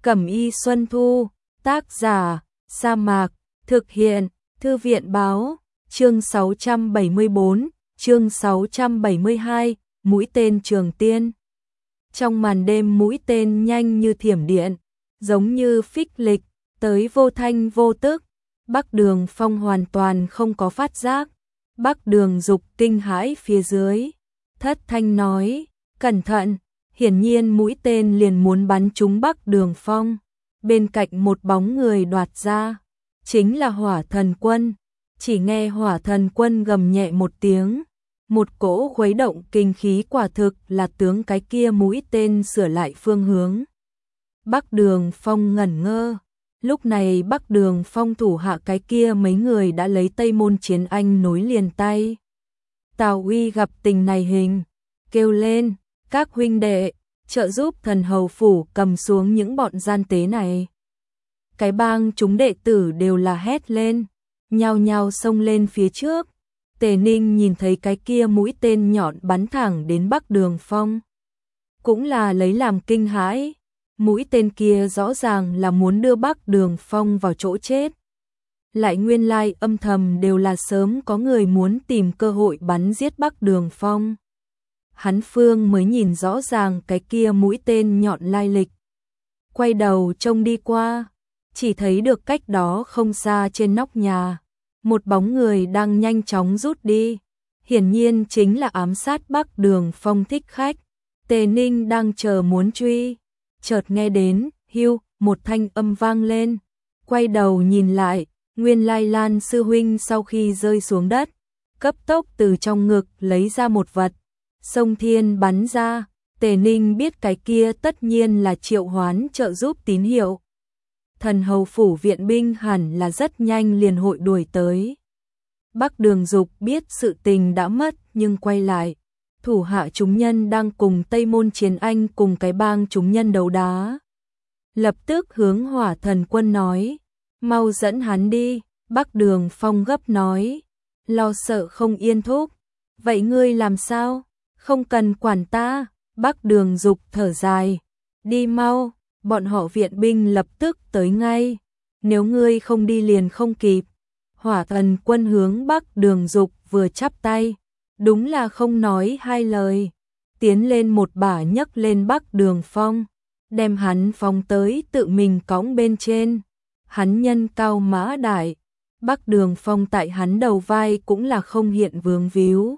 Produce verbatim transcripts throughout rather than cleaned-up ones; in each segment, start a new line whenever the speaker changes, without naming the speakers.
Cẩm y Xuân Thu, tác giả, Sa Mạc, thực hiện, Thư viện báo, chương sáu trăm bảy mươi bốn, chương sáu trăm bảy mươi hai, mũi tên Trường Tiên. Trong màn đêm mũi tên nhanh như thiểm điện, giống như phích lịch, tới vô thanh vô tức, Bắc Đường Phong hoàn toàn không có phát giác. Bắc Đường Dục kinh hãi phía dưới, thất thanh nói, cẩn thận, hiển nhiên mũi tên liền muốn bắn trúng Bắc Đường Phong. Bên cạnh một bóng người đoạt ra, chính là Hỏa Thần Quân. Chỉ nghe Hỏa Thần Quân gầm nhẹ một tiếng, một cỗ khuấy động kinh khí quả thực là tướng cái kia mũi tên sửa lại phương hướng. Bắc Đường Phong ngẩn ngơ, lúc này Bắc Đường Phong thủ hạ cái kia mấy người đã lấy Tây Môn Chiến Anh nối liền tay. Tào Uy gặp tình này hình, kêu lên, các huynh đệ, trợ giúp thần hầu phủ cầm xuống những bọn gian tế này. Cái bang chúng đệ tử đều là hét lên, nhao nhao xông lên phía trước. Tề Ninh nhìn thấy cái kia mũi tên nhọn bắn thẳng đến Bắc Đường Phong, cũng là lấy làm kinh hãi. Mũi tên kia rõ ràng là muốn đưa Bắc Đường Phong vào chỗ chết. Lại nguyên lai âm thầm đều là sớm có người muốn tìm cơ hội bắn giết Bắc Đường Phong. Hắn phương mới nhìn rõ ràng cái kia mũi tên nhọn lai lịch. Quay đầu trông đi qua, chỉ thấy được cách đó không xa trên nóc nhà, một bóng người đang nhanh chóng rút đi. Hiển nhiên chính là ám sát Bắc Đường Phong thích khách. Tề Ninh đang chờ muốn truy, chợt nghe đến, hưu, một thanh âm vang lên. Quay đầu nhìn lại, nguyên lai Lan sư huynh sau khi rơi xuống đất, cấp tốc từ trong ngực lấy ra một vật, sông thiên bắn ra. Tề Ninh biết cái kia tất nhiên là triệu hoán trợ giúp tín hiệu. Thần hầu phủ viện binh hẳn là rất nhanh liền hội đuổi tới. Bắc Đường Dục biết sự tình đã mất nhưng quay lại. Thủ hạ chúng nhân đang cùng Tây Môn Chiến Anh cùng cái bang chúng nhân đấu đá. Lập tức hướng Hỏa Thần Quân nói, mau dẫn hắn đi. Bắc Đường Phong gấp nói, lo sợ không yên thúc. Vậy ngươi làm sao? Không cần quản ta. Bắc Đường Dục thở dài, đi mau, bọn họ viện binh lập tức tới ngay. Nếu ngươi không đi liền không kịp. Hỏa Thần Quân hướng Bắc Đường Dục vừa chắp tay, đúng là không nói hai lời, tiến lên một bả nhấc lên Bắc Đường Phong, đem hắn phóng tới tự mình cõng bên trên. Hắn nhân cao mã đại, Bắc Đường Phong tại hắn đầu vai cũng là không hiện vướng víu.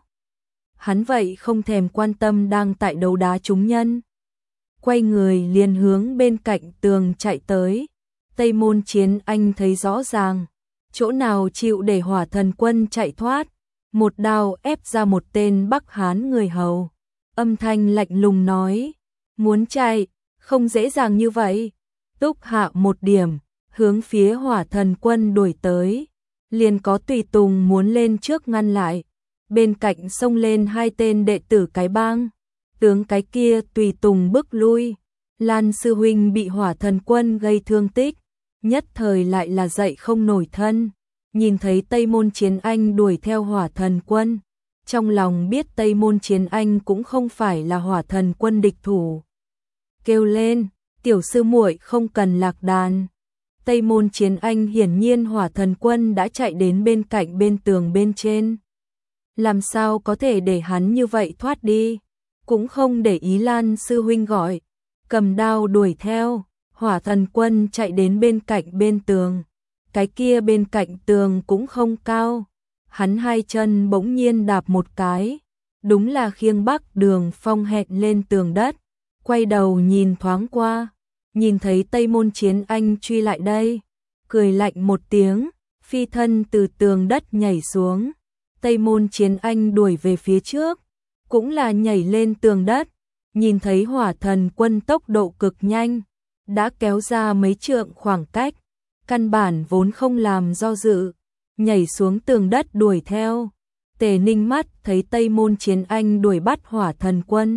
Hắn vậy không thèm quan tâm đang tại đấu đá chúng nhân, quay người liền hướng bên cạnh tường chạy tới. Tây Môn Chiến Anh thấy rõ ràng, chỗ nào chịu để Hỏa Thần Quân chạy thoát, một đao ép ra một tên Bắc Hán người hầu, âm thanh lạnh lùng nói, muốn chạy, không dễ dàng như vậy. Túc hạ một điểm, hướng phía Hỏa Thần Quân đuổi tới, liền có tùy tùng muốn lên trước ngăn lại. Bên cạnh xông lên hai tên đệ tử cái bang, tướng cái kia tùy tùng bước lui. Lan sư huynh bị Hỏa Thần Quân gây thương tích, nhất thời lại là dậy không nổi thân. Nhìn thấy Tây Môn Chiến Anh đuổi theo Hỏa Thần Quân, trong lòng biết Tây Môn Chiến Anh cũng không phải là Hỏa Thần Quân địch thủ, kêu lên, tiểu sư muội không cần lạc đàn. Tây Môn Chiến Anh hiển nhiên Hỏa Thần Quân đã chạy đến bên cạnh bên tường bên trên, làm sao có thể để hắn như vậy thoát đi, cũng không để ý Lan sư huynh gọi, cầm đao đuổi theo. Hỏa Thần Quân chạy đến bên cạnh bên tường, cái kia bên cạnh tường cũng không cao, hắn hai chân bỗng nhiên đạp một cái, đúng là khiêng Bắc Đường Phong hẹn lên tường đất. Quay đầu nhìn thoáng qua, nhìn thấy Tây Môn Chiến Anh truy lại đây, cười lạnh một tiếng, phi thân từ tường đất nhảy xuống. Tây Môn Chiến Anh đuổi về phía trước, cũng là nhảy lên tường đất, nhìn thấy Hỏa Thần Quân tốc độ cực nhanh, đã kéo ra mấy trượng khoảng cách, căn bản vốn không làm do dự, nhảy xuống tường đất đuổi theo. Tề Ninh mắt thấy Tây Môn Chiến Anh đuổi bắt Hỏa Thần Quân,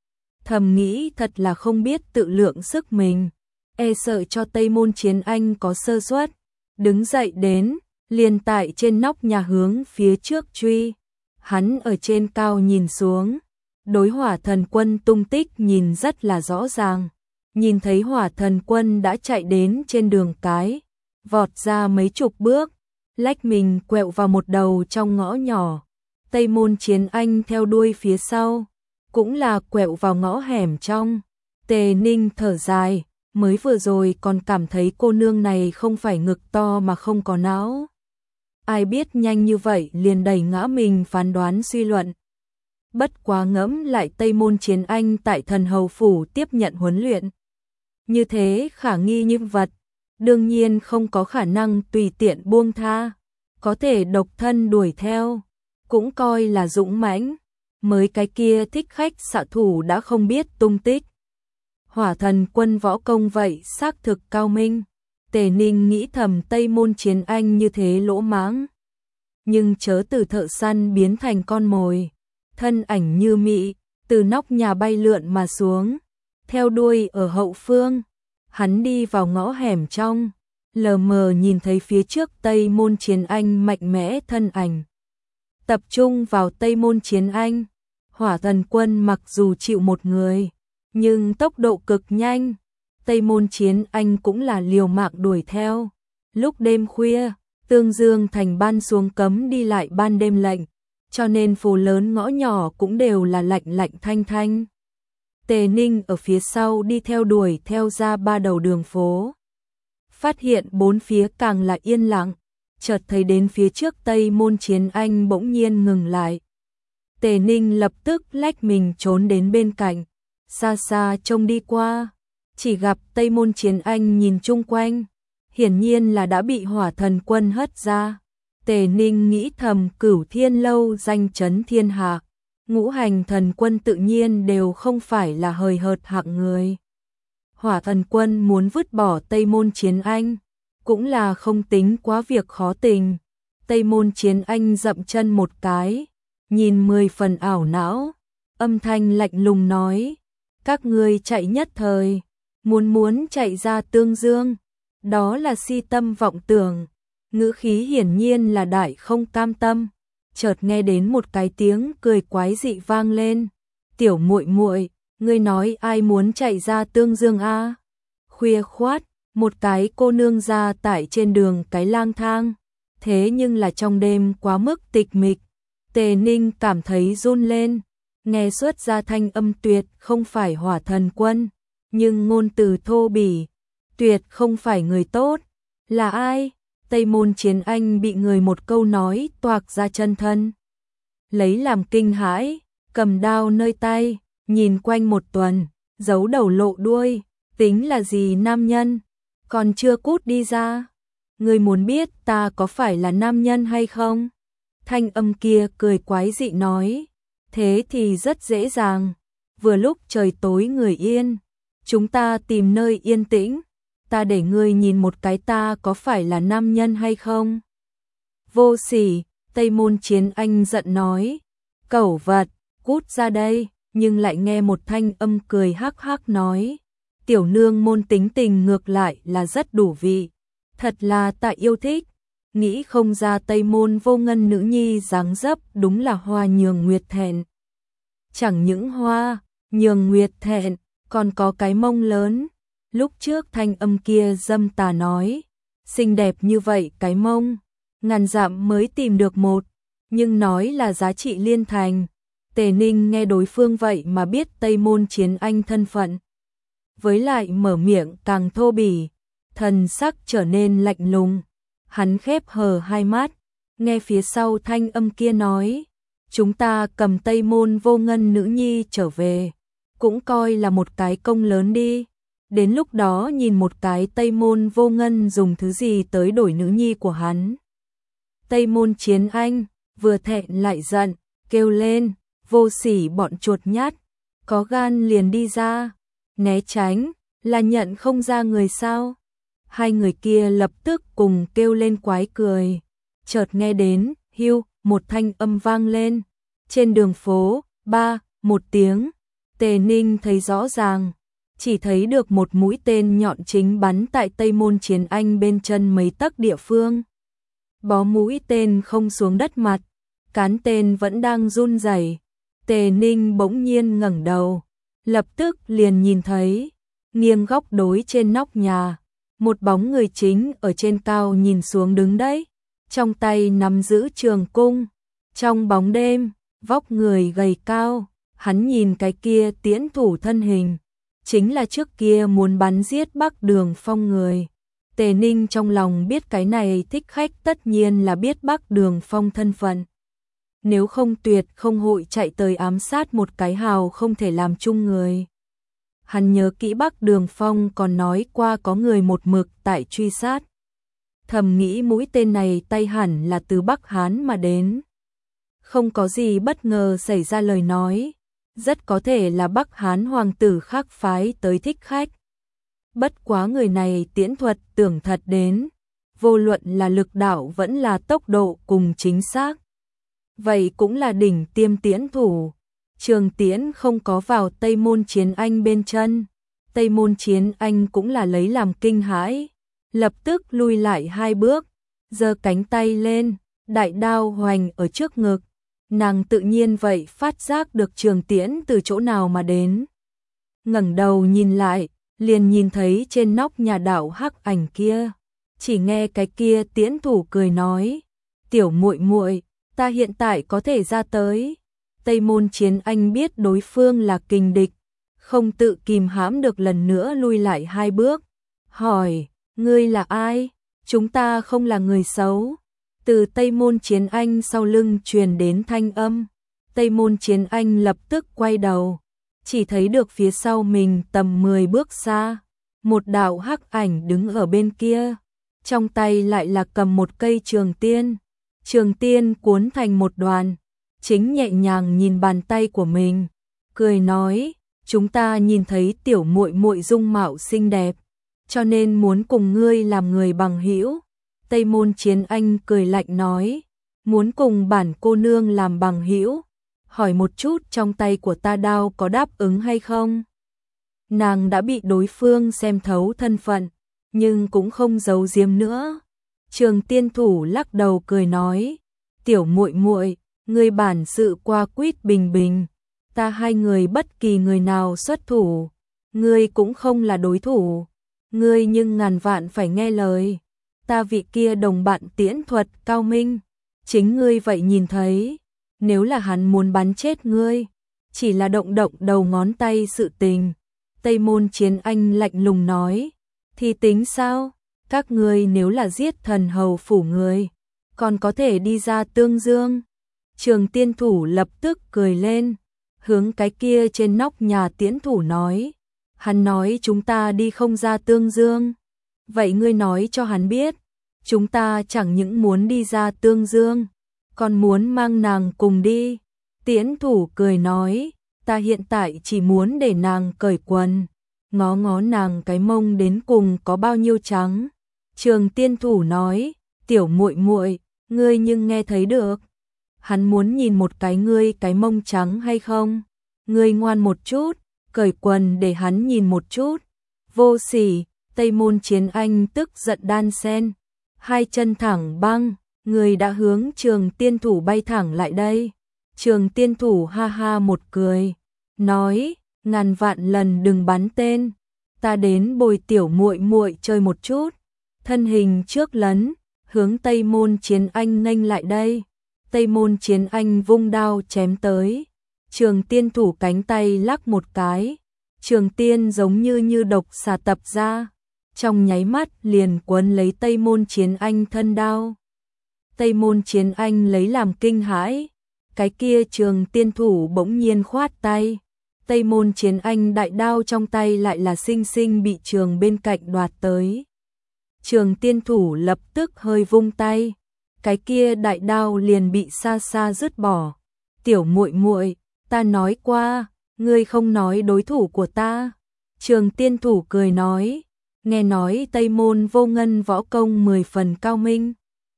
thầm nghĩ thật là không biết tự lượng sức mình, e sợ cho Tây Môn Chiến Anh có sơ suất. Đứng dậy đến, liền tại trên nóc nhà hướng phía trước truy. Hắn ở trên cao nhìn xuống, đối Hỏa Thần Quân tung tích nhìn rất là rõ ràng, nhìn thấy Hỏa Thần Quân đã chạy đến trên đường cái, vọt ra mấy chục bước, lách mình quẹo vào một đầu trong ngõ nhỏ. Tây Môn Chiến Anh theo đuôi phía sau, cũng là quẹo vào ngõ hẻm trong. Tề Ninh thở dài, mới vừa rồi còn cảm thấy cô nương này không phải ngực to mà không có não. Ai biết nhanh như vậy liền đẩy ngã mình phán đoán suy luận. Bất quá ngẫm lại Tây Môn Chiến Anh tại Thần Hầu Phủ tiếp nhận huấn luyện. Như thế khả nghi như vật, đương nhiên không có khả năng tùy tiện buông tha, có thể độc thân đuổi theo, cũng coi là dũng mãnh. Mới cái kia thích khách xạ thủ đã không biết tung tích. Hỏa Thần Quân võ công vậy xác thực cao minh. Tề Ninh nghĩ thầm Tây Môn Chiến Anh như thế lỗ mãng, nhưng chớ từ thợ săn biến thành con mồi. Thân ảnh như mị, từ nóc nhà bay lượn mà xuống, theo đuôi ở hậu phương. Hắn đi vào ngõ hẻm trong, lờ mờ nhìn thấy phía trước Tây Môn Chiến Anh mạnh mẽ thân ảnh. Tập trung vào Tây Môn Chiến Anh, Hỏa Thần Quân mặc dù chịu một người, nhưng tốc độ cực nhanh. Tây Môn Chiến Anh cũng là liều mạng đuổi theo. Lúc đêm khuya, Tương Dương thành ban xuống cấm đi lại ban đêm lệnh, cho nên phố lớn ngõ nhỏ cũng đều là lạnh lạnh thanh thanh. Tề Ninh ở phía sau đi theo đuổi theo ra ba đầu đường phố. Phát hiện bốn phía càng là yên lặng, chợt thấy đến phía trước Tây Môn Chiến Anh bỗng nhiên ngừng lại. Tề Ninh lập tức lách mình trốn đến bên cạnh, xa xa trông đi qua, chỉ gặp Tây Môn Chiến Anh nhìn chung quanh, hiển nhiên là đã bị Hỏa Thần Quân hất ra. Tề Ninh nghĩ thầm Cửu Thiên Lâu danh chấn thiên hạ, ngũ hành thần quân tự nhiên đều không phải là hời hợt hạng người. Hỏa Thần Quân muốn vứt bỏ Tây Môn Chiến Anh, cũng là không tính quá việc khó tình. Tây Môn Chiến Anh dậm chân một cái, nhìn mười phần ảo não, âm thanh lạnh lùng nói: các ngươi chạy nhất thời, muốn muốn chạy ra Tương Dương, đó là si tâm vọng tưởng. Ngữ khí hiển nhiên là đại không cam tâm. Chợt nghe đến một cái tiếng cười quái dị vang lên: tiểu muội muội, ngươi nói ai muốn chạy ra Tương Dương a? Khuya khoát, một cái cô nương ra tại trên đường cái lang thang, thế nhưng là trong đêm quá mức tịch mịch. Tề Ninh cảm thấy run lên, nghe xuất ra thanh âm tuyệt không phải Hỏa Thần Quân, nhưng ngôn từ thô bỉ, tuyệt không phải người tốt. Là ai? Tây Môn Chiến Anh bị người một câu nói toạc ra chân thân, lấy làm kinh hãi, cầm đao nơi tay, nhìn quanh một tuần, giấu đầu lộ đuôi, tính là gì nam nhân, còn chưa cút đi ra. Ngươi muốn biết ta có phải là nam nhân hay không? Thanh âm kia cười quái dị nói: thế thì rất dễ dàng, vừa lúc trời tối người yên, chúng ta tìm nơi yên tĩnh, ta để ngươi nhìn một cái ta có phải là nam nhân hay không. Vô sỉ, Tây Môn Chiến Anh giận nói: cẩu vật, cút ra đây. Nhưng lại nghe một thanh âm cười hắc hắc nói: tiểu nương môn tính tình ngược lại là rất đủ vị, thật là ta yêu thích. Nghĩ không ra Tây Môn Vô Ngân nữ nhi dáng dấp đúng là hoa nhường nguyệt thẹn. Chẳng những hoa nhường nguyệt thẹn, còn có cái mông lớn. Lúc trước thanh âm kia dâm tà nói: xinh đẹp như vậy cái mông, ngàn dặm mới tìm được một, nhưng nói là giá trị liên thành. Tề Ninh nghe đối phương vậy mà biết Tây Môn Chiến Anh thân phận, với lại mở miệng càng thô bỉ, thần sắc trở nên lạnh lùng. Hắn khép hờ hai mắt, nghe phía sau thanh âm kia nói: chúng ta cầm Tây Môn Vô Ngân nữ nhi trở về, cũng coi là một cái công lớn đi. Đến lúc đó nhìn một cái Tây Môn Vô Ngân dùng thứ gì tới đổi nữ nhi của hắn. Tây Môn Chiến Anh vừa thẹn lại giận, kêu lên: vô sỉ bọn chuột nhát, có gan liền đi ra, né tránh, là nhận không ra người sao? Hai người kia lập tức cùng kêu lên quái cười. Chợt nghe đến hiu một thanh âm vang lên trên đường phố, ba một tiếng. Tề Ninh thấy rõ ràng, chỉ thấy được một mũi tên nhọn chính bắn tại Tây Môn Chiến Anh bên chân mấy tấc địa phương. Bó mũi tên không xuống đất mặt, cán tên vẫn đang run rẩy. Tề Ninh bỗng nhiên ngẩng đầu, lập tức liền nhìn thấy nghiêng góc đối trên nóc nhà, một bóng người chính ở trên cao nhìn xuống đứng đấy, trong tay nắm giữ trường cung, trong bóng đêm, vóc người gầy cao, hắn nhìn cái kia tiễn thủ thân hình, chính là trước kia muốn bắn giết Bắc Đường Phong người. Tề Ninh trong lòng biết cái này thích khách tất nhiên là biết Bắc Đường Phong thân phận. Nếu không tuyệt không hội chạy tới ám sát một cái hào không thể làm chung người. Hắn nhớ kỹ Bắc Đường Phong còn nói qua có người một mực tại truy sát. Thầm nghĩ mũi tên này tay hẳn là từ Bắc Hán mà đến. Không có gì bất ngờ xảy ra lời nói, rất có thể là Bắc Hán hoàng tử khác phái tới thích khách. Bất quá người này tiễn thuật tưởng thật đến, vô luận là lực đạo vẫn là tốc độ cùng chính xác. Vậy cũng là đỉnh tiêm tiễn thủ. Trường Tiễn không có vào Tây Môn Chiến Anh bên chân, Tây Môn Chiến Anh cũng là lấy làm kinh hãi, lập tức lui lại hai bước, giơ cánh tay lên, đại đao hoành ở trước ngực. Nàng tự nhiên vậy phát giác được Trường Tiễn từ chỗ nào mà đến. Ngẩng đầu nhìn lại, liền nhìn thấy trên nóc nhà đạo hắc ảnh kia, chỉ nghe cái kia tiễn thủ cười nói: "Tiểu muội muội, ta hiện tại có thể ra tới." Tây Môn Chiến Anh biết đối phương là kình địch, không tự kìm hãm được lần nữa lui lại hai bước, hỏi: "Ngươi là ai? Chúng ta không là người xấu." Từ Tây Môn Chiến Anh sau lưng truyền đến thanh âm. Tây Môn Chiến Anh lập tức quay đầu, chỉ thấy được phía sau mình tầm mười bước xa, một đạo hắc ảnh đứng ở bên kia, trong tay lại là cầm một cây trường tiên, trường tiên cuốn thành một đoàn, chính nhẹ nhàng nhìn bàn tay của mình, cười nói: "Chúng ta nhìn thấy tiểu muội muội dung mạo xinh đẹp, cho nên muốn cùng ngươi làm người bằng hữu." Tây Môn Chiến Anh cười lạnh nói: "Muốn cùng bản cô nương làm bằng hữu, hỏi một chút trong tay của ta đao có đáp ứng hay không?" Nàng đã bị đối phương xem thấu thân phận, nhưng cũng không giấu giếm nữa. Trường Tiên thủ lắc đầu cười nói: "Tiểu muội muội, ngươi bản sự qua quýt bình bình, ta hai người bất kỳ người nào xuất thủ, ngươi cũng không là đối thủ, ngươi nhưng ngàn vạn phải nghe lời. Ta vị kia đồng bạn tiễn thuật cao minh, chính ngươi vậy nhìn thấy, nếu là hắn muốn bắn chết ngươi, chỉ là động động đầu ngón tay sự tình." Tây Môn Chiến Anh lạnh lùng nói: "Thì tính sao? Các ngươi nếu là giết thần hầu phủ người, còn có thể đi ra Tương Dương." Trường Tiên thủ lập tức cười lên, hướng cái kia trên nóc nhà tiễn thủ nói: "Hắn nói chúng ta đi không ra Tương Dương. Vậy ngươi nói cho hắn biết, chúng ta chẳng những muốn đi ra Tương Dương, còn muốn mang nàng cùng đi." Tiễn thủ cười nói: "Ta hiện tại chỉ muốn để nàng cởi quần, ngó ngó nàng cái mông đến cùng có bao nhiêu trắng." Trường Tiên thủ nói: "Tiểu muội muội, ngươi nhưng nghe thấy được? Hắn muốn nhìn một cái ngươi cái mông trắng hay không? Ngươi ngoan một chút, cởi quần để hắn nhìn một chút." Vô sỉ. Tây Môn Chiến Anh tức giận đan sen, hai chân thẳng băng, người đã hướng Trường Tiên thủ bay thẳng lại đây. Trường Tiên thủ ha ha một cười, nói: "Ngàn vạn lần đừng bắn tên, ta đến bồi tiểu muội muội chơi một chút." Thân hình trước lấn, hướng Tây Môn Chiến Anh nghênh lại đây. Tây Môn Chiến Anh vung đao chém tới, Trường Tiên thủ cánh tay lắc một cái, trường tiên giống như như độc xà tập ra, trong nháy mắt liền quấn lấy Tây Môn Chiến Anh thân đao. Tây Môn Chiến Anh lấy làm kinh hãi, cái kia Trường Tiên thủ bỗng nhiên khoát tay, Tây Môn Chiến Anh đại đao trong tay lại là sinh sinh bị trường bên cạnh đoạt tới. Trường Tiên thủ lập tức hơi vung tay, cái kia đại đao liền bị xa xa dứt bỏ. "Tiểu muội muội, ta nói qua, ngươi không nói đối thủ của ta." Trường Tiên thủ cười nói: "Nghe nói Tây Môn Vô Ngân võ công mười phần cao minh,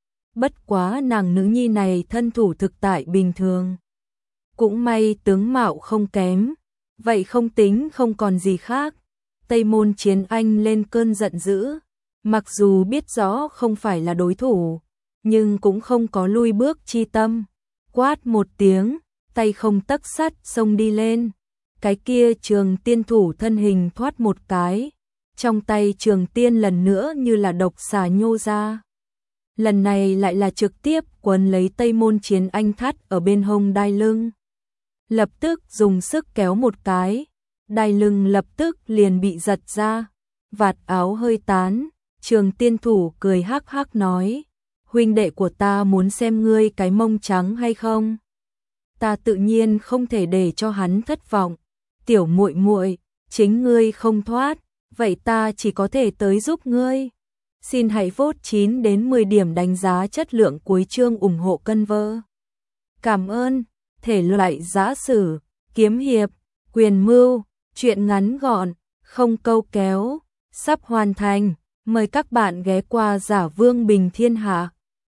bất quá nàng nữ nhi này thân thủ thực tại bình thường, cũng may tướng mạo không kém, vậy không tính không còn gì khác." Tây Môn Chiến Anh lên cơn giận dữ, mặc dù biết rõ không phải là đối thủ, nhưng cũng không có lui bước chi tâm, quát một tiếng, tay không tấc sắt xông đi lên, Cái kia Trường Tiên thủ thân hình thoát một cái, trong tay Trường Tiên lần nữa như là độc xà nhô ra. Lần này lại là trực tiếp quấn lấy Tây Môn Chiến Anh thắt ở bên hông đai lưng. Lập tức dùng sức kéo một cái, đai lưng lập tức liền bị giật ra, vạt áo hơi tán, Trường Tiên thủ cười hắc hắc nói, huynh đệ của ta muốn xem ngươi cái mông trắng hay không? Ta tự nhiên không thể để cho hắn thất vọng. Tiểu muội muội, chính ngươi không thoát, vậy ta chỉ có thể tới giúp ngươi. Xin hãy vote chín đến mười điểm đánh giá chất lượng cuối chương ủng hộ cân vơ. Cảm ơn. Thể loại giã sử, kiếm hiệp, quyền mưu, truyện ngắn gọn, không câu kéo, sắp hoàn thành. Mời các bạn ghé qua Giả Vương Bình Thiên Hạ.